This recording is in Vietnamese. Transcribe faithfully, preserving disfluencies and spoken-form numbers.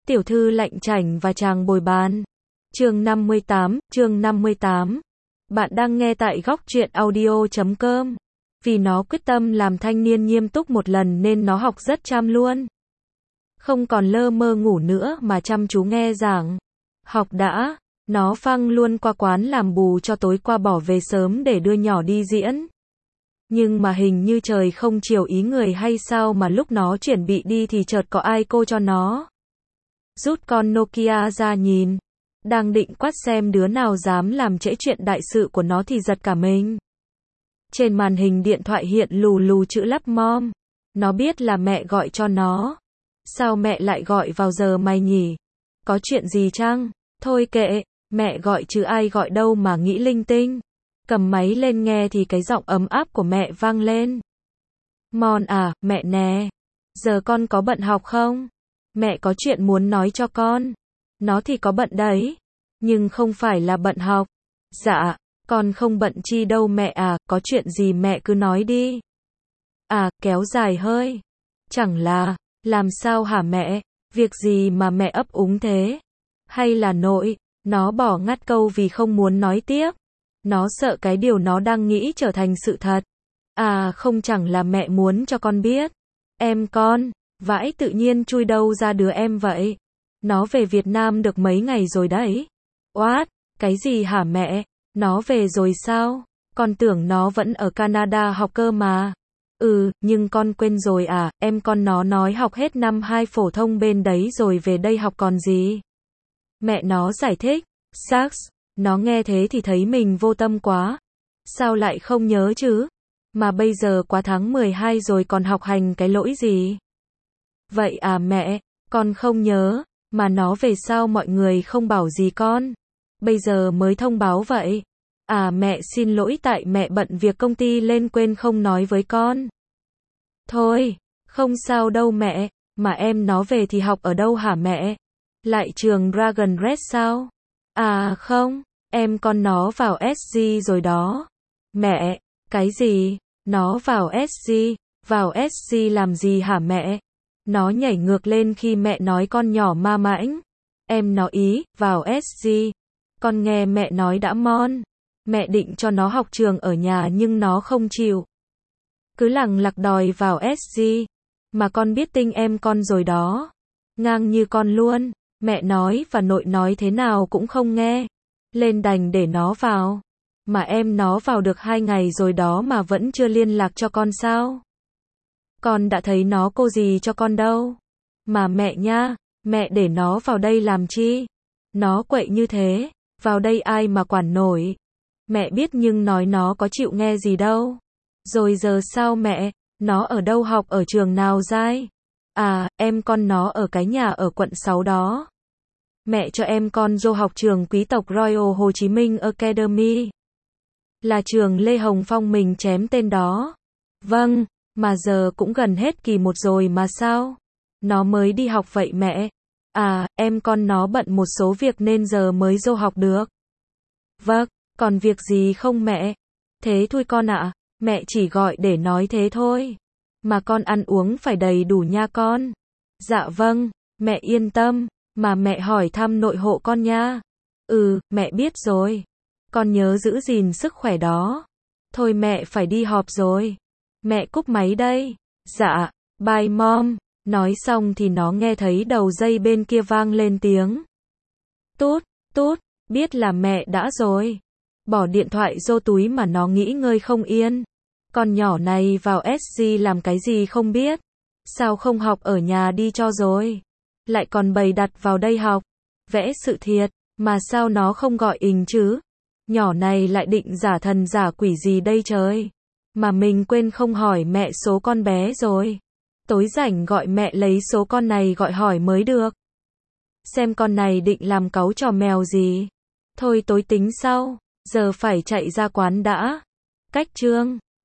tiểu thư lạnh chảnh và chàng bồi bàn. Chương năm mươi tám, chương năm mươi tám. Bạn đang nghe tại góc truyện audio chấm com. Vì nó quyết tâm làm thanh niên nghiêm túc một lần nên nó học rất chăm luôn. Không còn lơ mơ ngủ nữa mà chăm chú nghe giảng. Học đã, nó phăng luôn qua quán làm bù cho tối qua bỏ về sớm để đưa nhỏ đi diễn. Nhưng mà hình như trời không chiều ý người hay sao mà lúc nó chuẩn bị đi thì chợt có ai cô cho nó. Rút con Nokia ra nhìn. Đang định quát xem đứa nào dám làm trễ chuyện đại sự của nó thì giật cả mình. Trên màn hình điện thoại hiện lù lù chữ lắp mom. Nó biết là mẹ gọi cho nó. Sao mẹ lại gọi vào giờ mày nhỉ? Có chuyện gì chăng? Thôi kệ, mẹ gọi chứ ai gọi đâu mà nghĩ linh tinh. Cầm máy lên nghe thì cái giọng ấm áp của mẹ vang lên. Mon à, mẹ nè. Giờ con có bận học không? Mẹ có chuyện muốn nói cho con. Nó thì có bận đấy. Nhưng không phải là bận học. Dạ, con không bận chi đâu mẹ à, có chuyện gì mẹ cứ nói đi. À, kéo dài hơi. Chẳng là, làm sao hả mẹ? Việc gì mà mẹ ấp úng thế? Hay là nội? Nó bỏ ngắt câu vì không muốn nói tiếp. Nó sợ cái điều nó đang nghĩ trở thành sự thật. À không, chẳng là mẹ muốn cho con biết. Em con, vãi tự nhiên chui đâu ra đứa em vậy? Nó về Việt Nam được mấy ngày rồi đấy. What? Cái gì hả mẹ? Nó về rồi sao? Con tưởng nó vẫn ở Canada học cơ mà. Ừ, nhưng con quên rồi à, em con nó nói học hết năm hai phổ thông bên đấy rồi về đây học còn gì. Mẹ nó giải thích. Shucks, nó nghe thế thì thấy mình vô tâm quá. Sao lại không nhớ chứ? Mà bây giờ qua tháng mười hai rồi còn học hành cái lỗi gì? Vậy à mẹ, con không nhớ, mà nó về sao mọi người không bảo gì con? Bây giờ mới thông báo vậy. À mẹ xin lỗi tại mẹ bận việc công ty lên quên không nói với con. Thôi, không sao đâu mẹ, mà em nó về thì học ở đâu hả mẹ? Lại trường Dragon Red sao? À không, em con nó vào ét giê rồi đó. Mẹ, cái gì? Nó vào ét giê, vào ét giê làm gì hả mẹ? Nó nhảy ngược lên khi mẹ nói con nhỏ ma mãnh. Em nó ý, vào ét giê. Con nghe mẹ nói đã mon. Mẹ định cho nó học trường ở nhà nhưng nó không chịu. Cứ lằng lặc đòi vào ét giê. Mà con biết tinh em con rồi đó. Ngang như con luôn. Mẹ nói và nội nói thế nào cũng không nghe. Lên đành để nó vào. Mà em nó vào được hai ngày rồi đó mà vẫn chưa liên lạc cho con sao? Con đã thấy nó cô gì cho con đâu. Mà mẹ nha, mẹ để nó vào đây làm chi? Nó quậy như thế, vào đây ai mà quản nổi. Mẹ biết nhưng nói nó có chịu nghe gì đâu. Rồi giờ sao mẹ, nó ở đâu học ở trường nào dai? À, em con nó ở cái nhà ở quận sáu đó. Mẹ cho em con vô học trường quý tộc Royal Hồ Chí Minh Academy. Là trường Lê Hồng Phong mình chém tên đó. Vâng, mà giờ cũng gần hết kỳ một rồi mà sao? Nó mới đi học vậy mẹ. À, em con nó bận một số việc nên giờ mới vô học được. Vâng, còn việc gì không mẹ? Thế thôi con ạ, mẹ chỉ gọi để nói thế thôi. Mà con ăn uống phải đầy đủ nha con. Dạ vâng, mẹ yên tâm, mà mẹ hỏi thăm nội hộ con nha. Ừ, mẹ biết rồi. Con nhớ giữ gìn sức khỏe đó. Thôi mẹ phải đi họp rồi. Mẹ cúp máy đây. Dạ, bye mom. Nói xong thì nó nghe thấy đầu dây bên kia vang lên tiếng. Tút, tút, biết là mẹ đã rồi. Bỏ điện thoại vô túi mà nó nghĩ ngơi không yên. Con nhỏ này vào ét giê làm cái gì không biết. Sao không học ở nhà đi cho rồi. Lại còn bày đặt vào đây học. Vẽ sự thiệt, mà sao nó không gọi ình chứ? Nhỏ này lại định giả thần giả quỷ gì đây trời? Mà mình quên không hỏi mẹ số con bé rồi. Tối rảnh gọi mẹ lấy số con này gọi hỏi mới được. Xem con này định làm cáu trò mèo gì. Thôi tối tính sau, giờ phải chạy ra quán đã. Cách chương